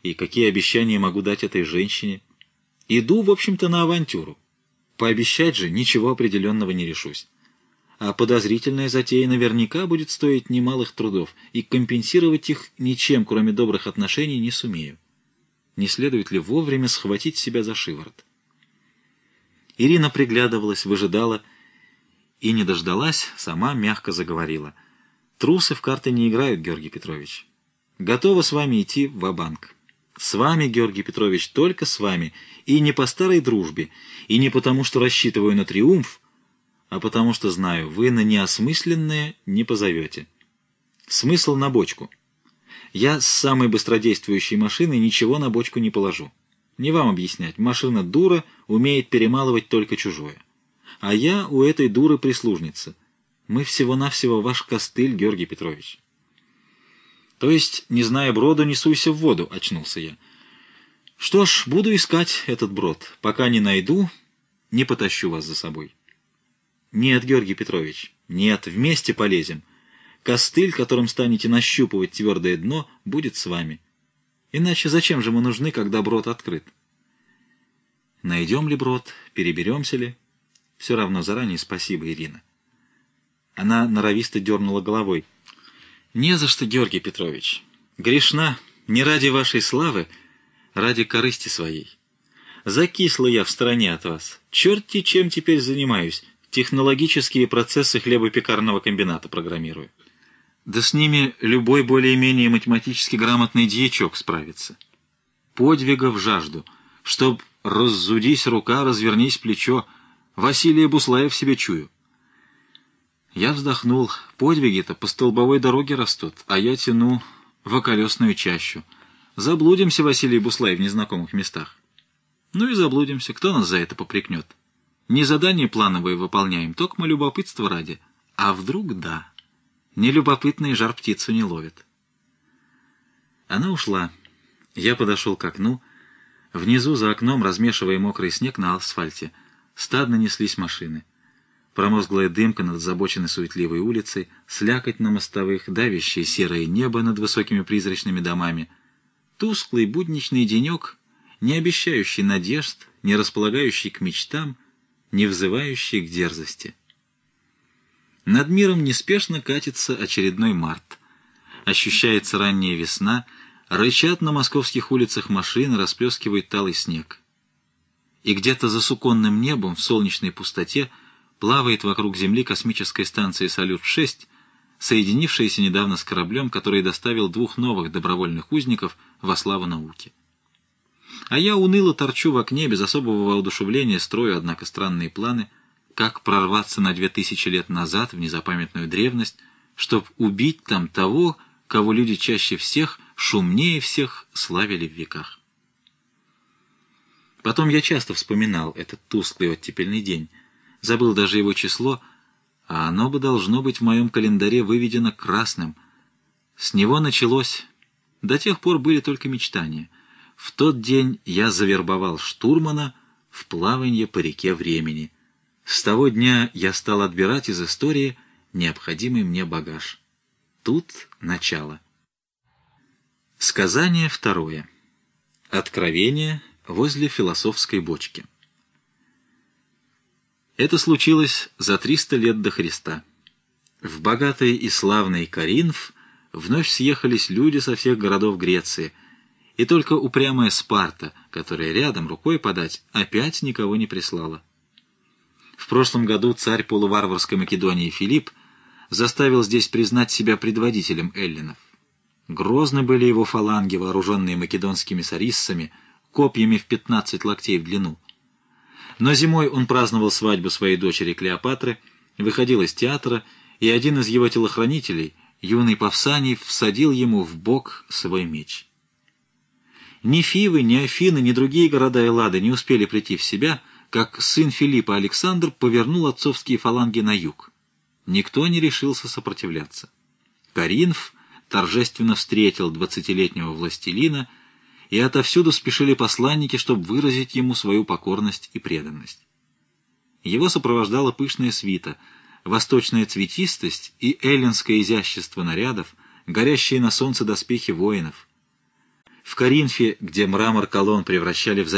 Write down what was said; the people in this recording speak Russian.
и какие обещания могу дать этой женщине. Иду, в общем-то, на авантюру. Пообещать же ничего определенного не решусь. А подозрительная затея наверняка будет стоить немалых трудов, и компенсировать их ничем, кроме добрых отношений, не сумею. Не следует ли вовремя схватить себя за шиворот? Ирина приглядывалась, выжидала и не дождалась, сама мягко заговорила. «Трусы в карты не играют, Георгий Петрович. Готова с вами идти ва-банк. С вами, Георгий Петрович, только с вами, и не по старой дружбе, и не потому, что рассчитываю на триумф, а потому что знаю, вы на неосмысленное не позовете. Смысл на бочку. Я с самой быстродействующей машиной ничего на бочку не положу. Не вам объяснять, машина дура, умеет перемалывать только чужое. А я у этой дуры прислужница. Мы всего-навсего ваш костыль, Георгий Петрович». «То есть, не зная броду, не суйся в воду», — очнулся я. «Что ж, буду искать этот брод. Пока не найду, не потащу вас за собой». «Нет, Георгий Петрович, нет, вместе полезем. Костыль, которым станете нащупывать твердое дно, будет с вами. Иначе зачем же мы нужны, когда брод открыт?» Найдем ли брод, переберемся ли? Все равно заранее спасибо, Ирина. Она норовисто дернула головой. «Не за что, Георгий Петрович. Грешна не ради вашей славы, ради корысти своей. Закисла я в стороне от вас. Черти чем теперь занимаюсь. Технологические процессы хлебопекарного комбината программирую. Да с ними любой более-менее математически грамотный дьячок справится. Подвигов жажду. Чтоб раззудись рука, развернись плечо. Василия Буслаев в себе чую». Я вздохнул. Подвиги-то по столбовой дороге растут, а я тяну в околесную чащу. Заблудимся, Василий Буслаев, в незнакомых местах. Ну и заблудимся. Кто нас за это попрекнет? Не задание плановое выполняем, только мы любопытство ради. А вдруг да? Нелюбопытный жар птицу не ловит. Она ушла. Я подошел к окну. Внизу за окном, размешивая мокрый снег на асфальте, стадно неслись машины. Промозглая дымка над озабоченной суетливой улицей, слякоть на мостовых, давящее серое небо над высокими призрачными домами. Тусклый будничный денек, не обещающий надежд, не располагающий к мечтам, не взывающий к дерзости. Над миром неспешно катится очередной март. Ощущается ранняя весна, рычат на московских улицах машины, расплескивает талый снег. И где-то за суконным небом в солнечной пустоте плавает вокруг Земли космическая станция «Салют-6», соединившаяся недавно с кораблем, который доставил 2 новых добровольных узников во славу науки. А я уныло торчу в окне, без особого воодушевления строю, однако, странные планы, как прорваться на 2000 лет назад в незапамятную древность, чтобы убить там того, кого люди чаще всех, шумнее всех славили в веках. Потом я часто вспоминал этот тусклый оттепельный день, забыл даже его число, а оно бы должно быть в моем календаре выведено красным. С него началось. До тех пор были только мечтания. В тот день я завербовал штурмана в плаванье по реке времени. С того дня я стал отбирать из истории необходимый мне багаж. Тут начало. Сказание второе. Откровение возле философской бочки. Это случилось за 300 лет до Христа. В богатый и славный Коринф вновь съехались люди со всех городов Греции, и только упрямая Спарта, которая рядом рукой подать, опять никого не прислала. В прошлом году царь полуварварской Македонии Филипп заставил здесь признать себя предводителем эллинов. Грозны были его фаланги, вооруженные македонскими сариссами, копьями в 15 локтей в длину. Но зимой он праздновал свадьбу своей дочери Клеопатры, выходил из театра, и один из его телохранителей, юный Павсаний, всадил ему в бок свой меч. Ни Фивы, ни Афины, ни другие города Эллады не успели прийти в себя, как сын Филиппа Александр повернул отцовские фаланги на юг. Никто не решился сопротивляться. Коринф торжественно встретил 20-летнего властелина, и отовсюду спешили посланники, чтобы выразить ему свою покорность и преданность. Его сопровождала пышная свита, восточная цветистость и эллинское изящество нарядов, горящие на солнце доспехи воинов. в Коринфе, где мрамор колонн превращали в